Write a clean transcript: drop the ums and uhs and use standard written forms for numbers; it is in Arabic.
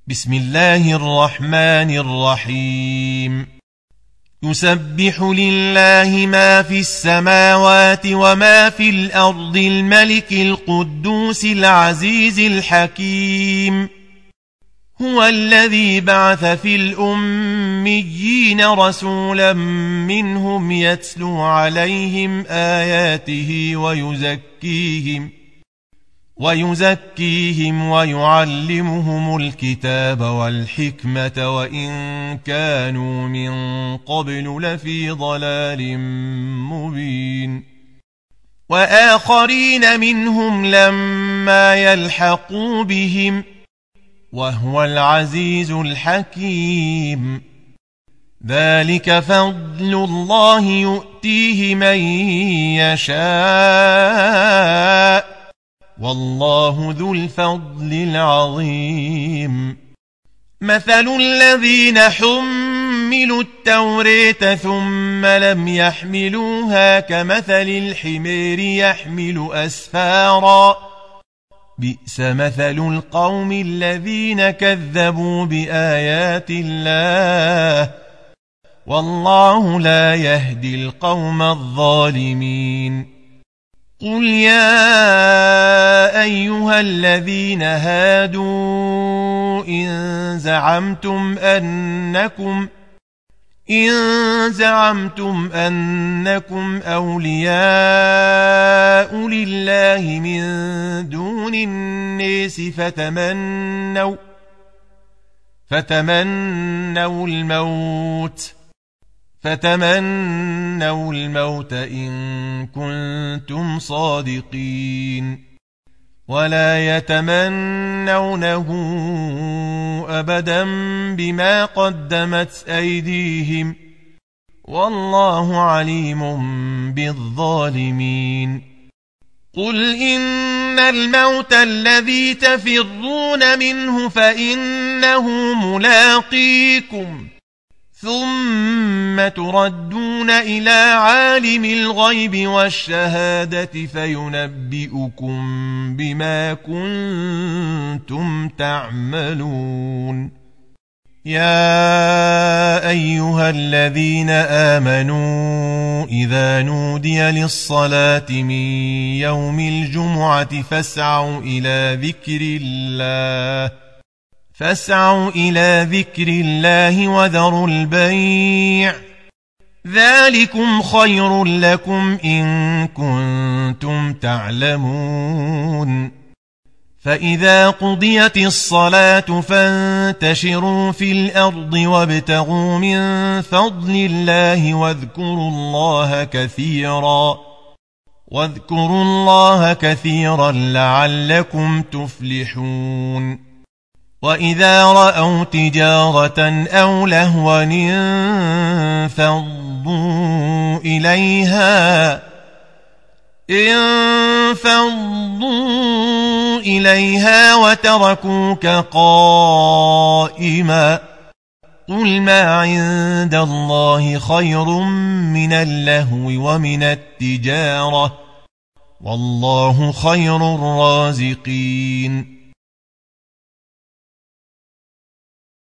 بسم الله الرحمن الرحيم يسبح لله ما في السماوات وما في الأرض الملك القدوس العزيز الحكيم هو الذي بعث في الأميين رسولا منهم يتلو عليهم آياته ويزكيهم ويعلمهم الكتاب والحكمة وإن كانوا من قبل لفي ضلال مبين وآخرين منهم لما يلحقوا بهم وهو العزيز الحكيم ذلك فضل الله يؤتيه من يشاء والله ذو الفضل العظيم مثل الذين حملوا التوراة ثم لم يحملوها كمثل الحمير يحمل أسفارا بئس مثل القوم الذين كذبوا بآيات الله والله لا يهدي القوم الظالمين قل يا أيها الذين هادوا إن زعمتم أنكم أولياء لله من دون الناس فتمنوا الموت إن كنتم صادقين ولا يتمنونه أبدا بما قدمت أيديهم والله عليم بالظالمين قل إن الموت الذي تفرون منه فإنه ملاقيكم ثم تردون إلى عالم الغيب والشهادة فينبئكم بما كنتم تعملون يا أيها الذين آمنوا إذا نودي للصلاة من يوم الجمعة فاسعوا إلى ذكر الله وذروا البيع ذلكم خير لكم إن كنتم تعلمون فإذا قضيت الصلاة فانتشروا في الأرض وابتغوا من فضل الله واذكروا الله كثيرا لعلكم تفلحون وإذا رأوا تجارة أو لهوا انفضوا إليها وتركوك قائما قل ما عند الله خير من اللهو ومن التجارة والله خير الرازقين